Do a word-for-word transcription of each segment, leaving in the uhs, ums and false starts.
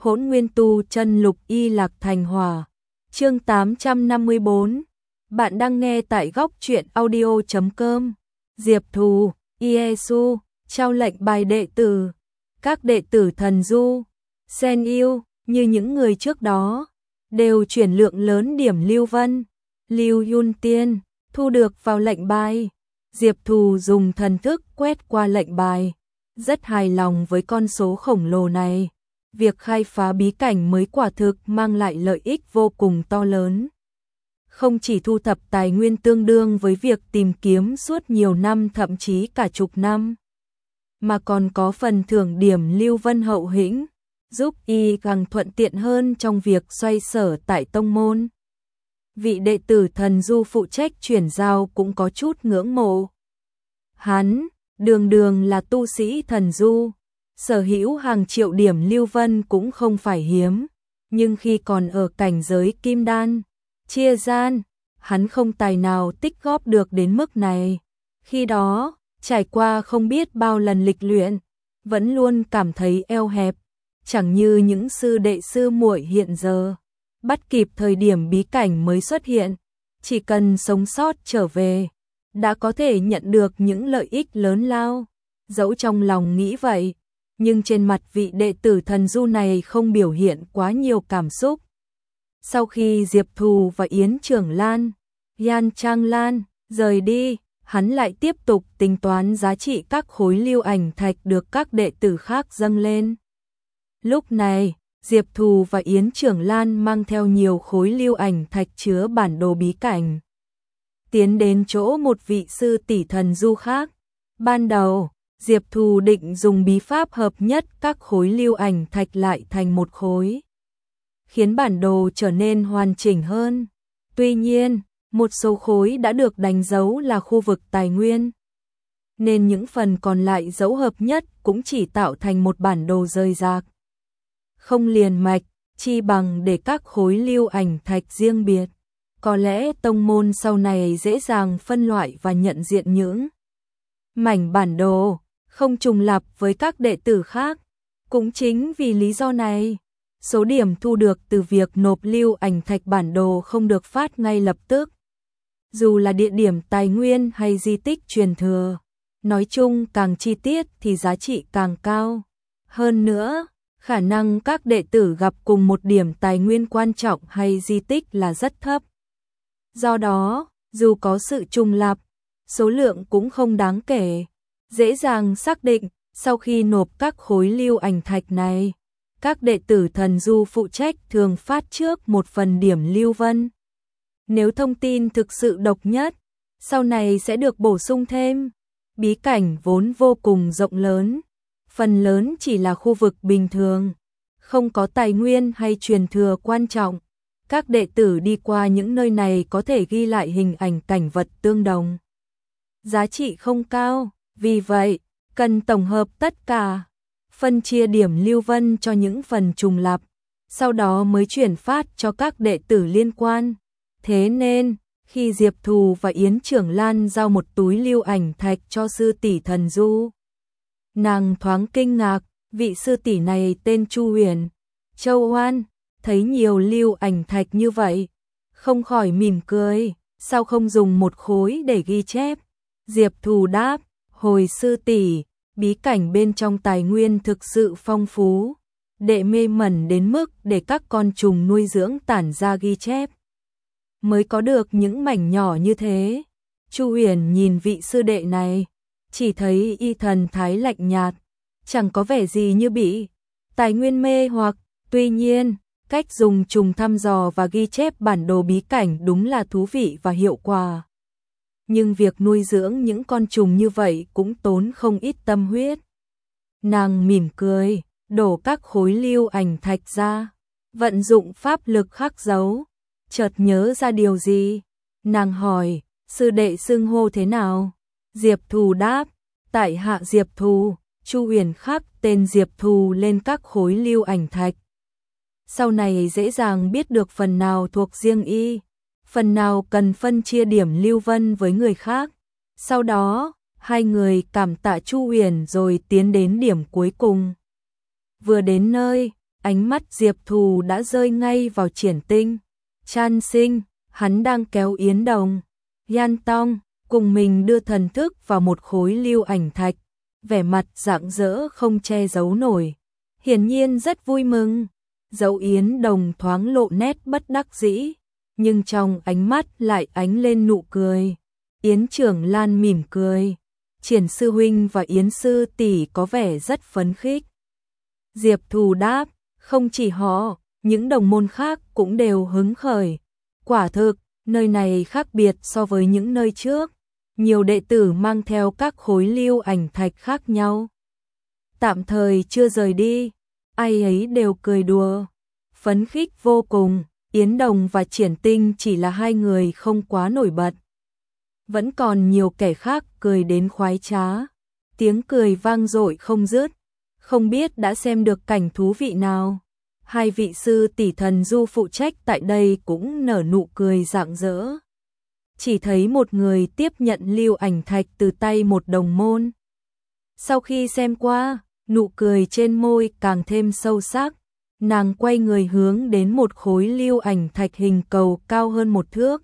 Hỗn Nguyên Tu Chân Lục Y Lạc Thành Hỏa. Chương tám trăm năm mươi tư. Bạn đang nghe tại góc truyện audio chấm com. Diệp Thù, Iesu, trao lệnh bài đệ tử. Các đệ tử Thần Du, Sen Yêu, như những người trước đó, đều chuyển lượng lớn điểm Lưu Vân, Lưu Yun Tiên, thu được vào lệnh bài. Diệp Thù dùng thần thức quét qua lệnh bài, rất hài lòng với con số khổng lồ này. Việc khai phá bí cảnh mới quả thực mang lại lợi ích vô cùng to lớn. Không chỉ thu thập tài nguyên tương đương với việc tìm kiếm suốt nhiều năm thậm chí cả chục năm, mà còn có phần thưởng điểm Lưu Vân hậu hĩnh, giúp y càng thuận tiện hơn trong việc xoay sở tại tông môn. Vị đệ tử Thần Du phụ trách chuyển giao cũng có chút ngưỡng mộ. Hắn, đường đường là tu sĩ Thần Du, sở hữu hàng triệu điểm Lưu Vân cũng không phải hiếm, nhưng khi còn ở cảnh giới Kim Đan, Chia Gian, hắn không tài nào tích góp được đến mức này. Khi đó, trải qua không biết bao lần lịch luyện, vẫn luôn cảm thấy eo hẹp, chẳng như những sư đệ sư muội hiện giờ, bắt kịp thời điểm bí cảnh mới xuất hiện, chỉ cần sống sót trở về, đã có thể nhận được những lợi ích lớn lao. Dẫu trong lòng nghĩ vậy, nhưng trên mặt vị đệ tử Thần Du này không biểu hiện quá nhiều cảm xúc. Sau khi Diệp Thù và Yến Trưởng Lan, Yan Trang Lan rời đi, hắn lại tiếp tục tính toán giá trị các khối lưu ảnh thạch được các đệ tử khác dâng lên. Lúc này, Diệp Thù và Yến Trưởng Lan mang theo nhiều khối lưu ảnh thạch chứa bản đồ bí cảnh, tiến đến chỗ một vị sư tỷ Thần Du khác. Ban đầu, Diệp Thù định dùng bí pháp hợp nhất các khối lưu ảnh thạch lại thành một khối, khiến bản đồ trở nên hoàn chỉnh hơn. Tuy nhiên, một số khối đã được đánh dấu là khu vực tài nguyên, nên những phần còn lại dấu hợp nhất cũng chỉ tạo thành một bản đồ rời rạc, không liền mạch, chi bằng để các khối lưu ảnh thạch riêng biệt. Có lẽ tông môn sau này dễ dàng phân loại và nhận diện những mảnh bản đồ không trùng lặp với các đệ tử khác. Cũng chính vì lý do này, số điểm thu được từ việc nộp lưu ảnh thạch bản đồ không được phát ngay lập tức. Dù là địa điểm tài nguyên hay di tích truyền thừa, nói chung càng chi tiết thì giá trị càng cao. Hơn nữa, khả năng các đệ tử gặp cùng một điểm tài nguyên quan trọng hay di tích là rất thấp. Do đó, dù có sự trùng lặp, số lượng cũng không đáng kể. Dễ dàng xác định, sau khi nộp các khối lưu ảnh thạch này, các đệ tử Thần Du phụ trách thường phát trước một phần điểm Lưu Vân. Nếu thông tin thực sự độc nhất, sau này sẽ được bổ sung thêm. Bí cảnh vốn vô cùng rộng lớn, phần lớn chỉ là khu vực bình thường, không có tài nguyên hay truyền thừa quan trọng. Các đệ tử đi qua những nơi này có thể ghi lại hình ảnh cảnh vật tương đồng, giá trị không cao, vì vậy, cần tổng hợp tất cả, phân chia điểm Lưu Vân cho những phần trùng lặp, sau đó mới chuyển phát cho các đệ tử liên quan. Thế nên, khi Diệp Thù và Yến Trưởng Lan giao một túi lưu ảnh thạch cho sư tỷ Thần Du, nàng thoáng kinh ngạc. Vị sư tỷ này tên Chu Huyền, Châu Oan, thấy nhiều lưu ảnh thạch như vậy, không khỏi mỉm cười. Sao không dùng một khối để ghi chép? Diệp Thù đáp, hồi sư tỷ, bí cảnh bên trong tài nguyên thực sự phong phú, đệ mê mẩn đến mức để các con trùng nuôi dưỡng tản ra ghi chép, mới có được những mảnh nhỏ như thế. Chu Huyền nhìn vị sư đệ này, chỉ thấy y thần thái lạnh nhạt, chẳng có vẻ gì như bị tài nguyên mê hoặc. Tuy nhiên, cách dùng trùng thăm dò và ghi chép bản đồ bí cảnh đúng là thú vị và hiệu quả. Nhưng việc nuôi dưỡng những con trùng như vậy cũng tốn không ít tâm huyết. Nàng mỉm cười, đổ các khối lưu ảnh thạch ra, vận dụng pháp lực khắc dấu. Chợt nhớ ra điều gì, nàng hỏi, sư đệ xưng hô thế nào? Diệp Thù đáp, tại hạ Diệp Thù. Chu Huyền khắc tên Diệp Thù lên các khối lưu ảnh thạch. Sau này dễ dàng biết được phần nào thuộc riêng y, phần nào cần phân chia điểm Lưu Vân với người khác. Sau đó, hai người cảm tạ Chu Huyền rồi tiến đến điểm cuối cùng. Vừa đến nơi, ánh mắt Diệp Thù đã rơi ngay vào Triển Tinh. Chan Sinh, hắn đang kéo Yến Đồng, Yan Tong cùng mình đưa thần thức vào một khối lưu ảnh thạch, vẻ mặt rạng rỡ không che giấu nổi, hiển nhiên rất vui mừng. Dẫu Yến Đồng thoáng lộ nét bất đắc dĩ, nhưng trong ánh mắt lại ánh lên nụ cười. Yến Trưởng Lan mỉm cười, Triển sư huynh và Yến sư tỷ có vẻ rất phấn khích. Diệp Thù đáp, không chỉ họ, những đồng môn khác cũng đều hứng khởi. Quả thực, nơi này khác biệt so với những nơi trước. Nhiều đệ tử mang theo các khối lưu ảnh thạch khác nhau. Tạm thời chưa rời đi, ai ấy đều cười đùa, phấn khích vô cùng. Yến Đồng và Triển Tinh chỉ là hai người không quá nổi bật. Vẫn còn nhiều kẻ khác cười đến khoái trá. Tiếng cười vang dội không dứt. Không biết đã xem được cảnh thú vị nào. Hai vị sư tỷ thần du phụ trách tại đây cũng nở nụ cười rạng rỡ. Chỉ thấy một người tiếp nhận lưu ảnh thạch từ tay một đồng môn. Sau khi xem qua, nụ cười trên môi càng thêm sâu sắc. Nàng quay người hướng đến một khối lưu ảnh thạch hình cầu cao hơn một thước.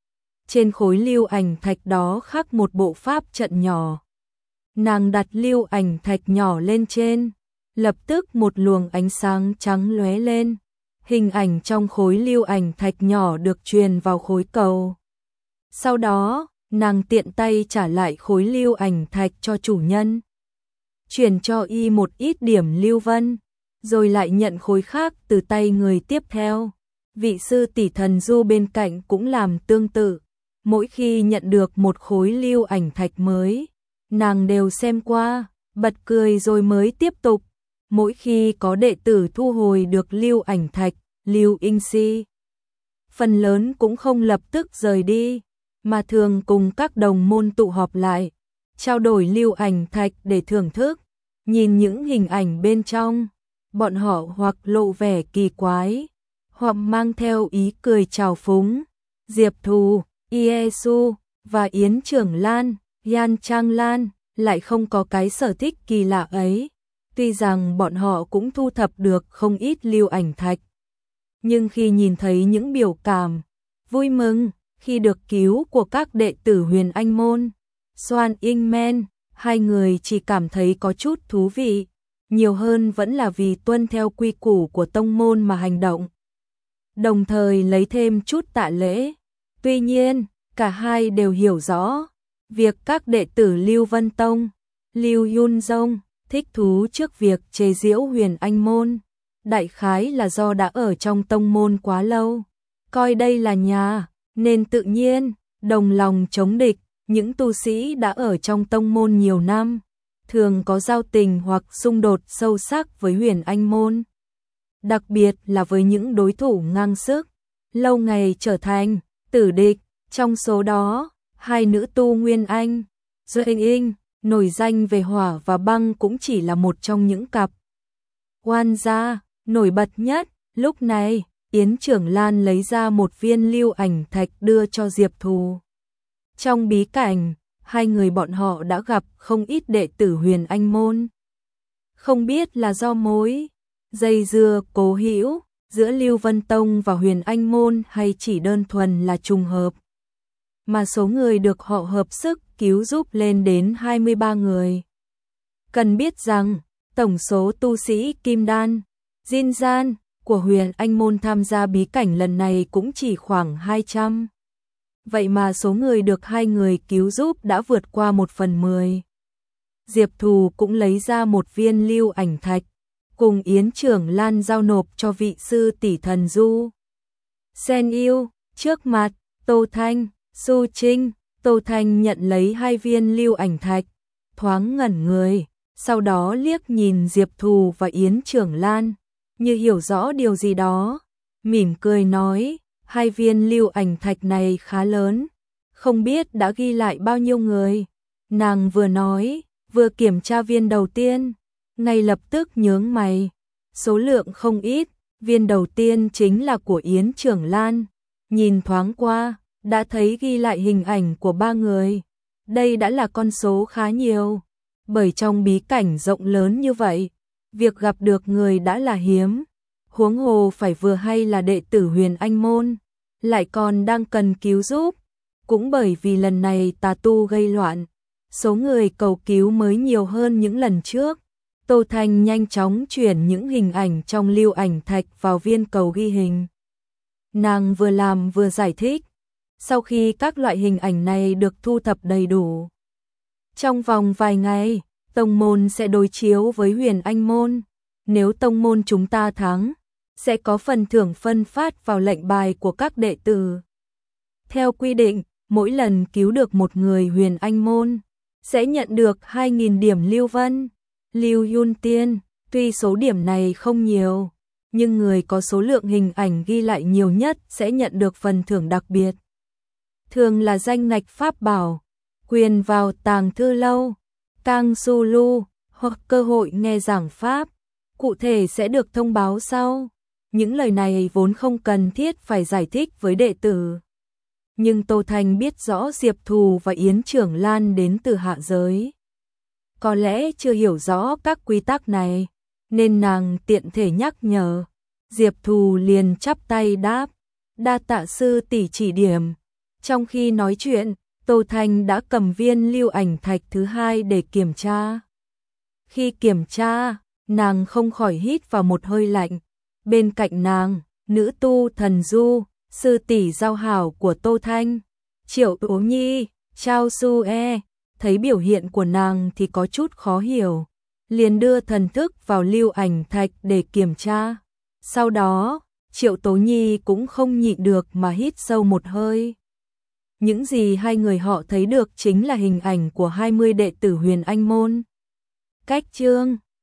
Trên khối lưu ảnh thạch đó khắc một bộ pháp trận nhỏ. Nàng đặt lưu ảnh thạch nhỏ lên trên, lập tức một luồng ánh sáng trắng lóe lên. Hình ảnh trong khối lưu ảnh thạch nhỏ được truyền vào khối cầu. Sau đó, nàng tiện tay trả lại khối lưu ảnh thạch cho chủ nhân. Chuyển cho y một ít điểm lưu vân, rồi lại nhận khối khác từ tay người tiếp theo. Vị sư tỷ thần du bên cạnh cũng làm tương tự. Mỗi khi nhận được một khối lưu ảnh thạch mới, nàng đều xem qua, bật cười rồi mới tiếp tục. Mỗi khi có đệ tử thu hồi được lưu ảnh thạch, lưu inh si, phần lớn cũng không lập tức rời đi, mà thường cùng các đồng môn tụ họp lại, trao đổi lưu ảnh thạch để thưởng thức. Nhìn những hình ảnh bên trong, bọn họ hoặc lộ vẻ kỳ quái, hoặc mang theo ý cười trào phúng. Diệp Thù, Iesu và Yến Trưởng Lan, Yan Trang Lan lại không có cái sở thích kỳ lạ ấy. Tuy rằng bọn họ cũng thu thập được không ít lưu ảnh thạch, nhưng khi nhìn thấy những biểu cảm vui mừng khi được cứu của các đệ tử Huyền Anh môn, Soan In Men, hai người chỉ cảm thấy có chút thú vị, nhiều hơn vẫn là vì tuân theo quy củ của tông môn mà hành động, đồng thời lấy thêm chút tạ lễ. Tuy nhiên, cả hai đều hiểu rõ, việc các đệ tử Lưu Vân Tông, Lưu Yun Dông thích thú trước việc chế giễu Huyền Anh môn, đại khái là do đã ở trong tông môn quá lâu, coi đây là nhà, nên tự nhiên đồng lòng chống địch. Những tu sĩ đã ở trong tông môn nhiều năm, thường có giao tình hoặc xung đột sâu sắc với Huyền Anh môn, đặc biệt là với những đối thủ ngang sức, lâu ngày trở thành tử địch. Trong số đó, hai nữ tu Nguyên Anh, Doanh Inh, nổi danh về hỏa và băng cũng chỉ là một trong những cặp oan gia nổi bật nhất. Lúc này, Yến Trưởng Lan lấy ra một viên lưu ảnh thạch đưa cho Diệp Thù. Trong bí cảnh, hai người bọn họ đã gặp không ít đệ tử Huyền Anh môn. Không biết là do mối dây dưa cố hữu giữa Lưu Vân Tông và Huyền Anh môn hay chỉ đơn thuần là trùng hợp, mà số người được họ hợp sức cứu giúp lên đến hai mươi ba người. Cần biết rằng, tổng số tu sĩ Kim Đan, Jin Gian của Huyền Anh môn tham gia bí cảnh lần này cũng chỉ khoảng hai trăm. Vậy mà số người được hai người cứu giúp đã vượt qua một phần mười. Diệp Thù cũng lấy ra một viên lưu ảnh thạch, cùng Yến Trưởng Lan giao nộp cho vị sư tỷ thần du. Sen yêu, trước mặt, Tô Thanh, Su Trinh, Tô Thanh nhận lấy hai viên lưu ảnh thạch, thoáng ngẩn người, sau đó liếc nhìn Diệp Thù và Yến Trưởng Lan, như hiểu rõ điều gì đó, mỉm cười nói, hai viên lưu ảnh thạch này khá lớn, không biết đã ghi lại bao nhiêu người. Nàng vừa nói, vừa kiểm tra viên đầu tiên, ngay lập tức nhướng mày, số lượng không ít, viên đầu tiên chính là của Yến Trưởng Lan, nhìn thoáng qua, đã thấy ghi lại hình ảnh của ba người, đây đã là con số khá nhiều, bởi trong bí cảnh rộng lớn như vậy, việc gặp được người đã là hiếm, huống hồ phải vừa hay là đệ tử Huyền Anh môn, lại còn đang cần cứu giúp. Cũng bởi vì lần này tà tu gây loạn, số người cầu cứu mới nhiều hơn những lần trước. Tô Thanh nhanh chóng chuyển những hình ảnh trong lưu ảnh thạch vào viên cầu ghi hình. Nàng vừa làm vừa giải thích. Sau khi các loại hình ảnh này được thu thập đầy đủ, trong vòng vài ngày, tông môn sẽ đối chiếu với Huyền Anh môn. Nếu tông môn chúng ta thắng, sẽ có phần thưởng phân phát vào lệnh bài của các đệ tử. Theo quy định, mỗi lần cứu được một người Huyền Anh môn, sẽ nhận được hai nghìn điểm lưu vân, lưu yun tiên. Tuy số điểm này không nhiều, nhưng người có số lượng hình ảnh ghi lại nhiều nhất sẽ nhận được phần thưởng đặc biệt. Thường là danh ngạch pháp bảo, quyền vào tàng thư lâu, Kang Su Lu, hoặc cơ hội nghe giảng pháp. Cụ thể sẽ được thông báo sau. Những lời này vốn không cần thiết phải giải thích với đệ tử. Nhưng Tô Thanh biết rõ Diệp Thù và Yến Trưởng Lan đến từ hạ giới, có lẽ chưa hiểu rõ các quy tắc này, nên nàng tiện thể nhắc nhở. Diệp Thù liền chắp tay đáp, đa tạ sư tỷ chỉ điểm. Trong khi nói chuyện, Tô Thanh đã cầm viên lưu ảnh thạch thứ hai để kiểm tra. Khi kiểm tra, nàng không khỏi hít vào một hơi lạnh. Bên cạnh nàng, nữ tu Thần Du, sư tỷ giao hảo của Tô Thanh, Triệu Tố Nhi, Chao Su E, thấy biểu hiện của nàng thì có chút khó hiểu, liền đưa thần thức vào lưu ảnh thạch để kiểm tra. Sau đó, Triệu Tố Nhi cũng không nhịn được mà hít sâu một hơi. Những gì hai người họ thấy được chính là hình ảnh của hai mươi đệ tử Huyền Anh môn. Cách chương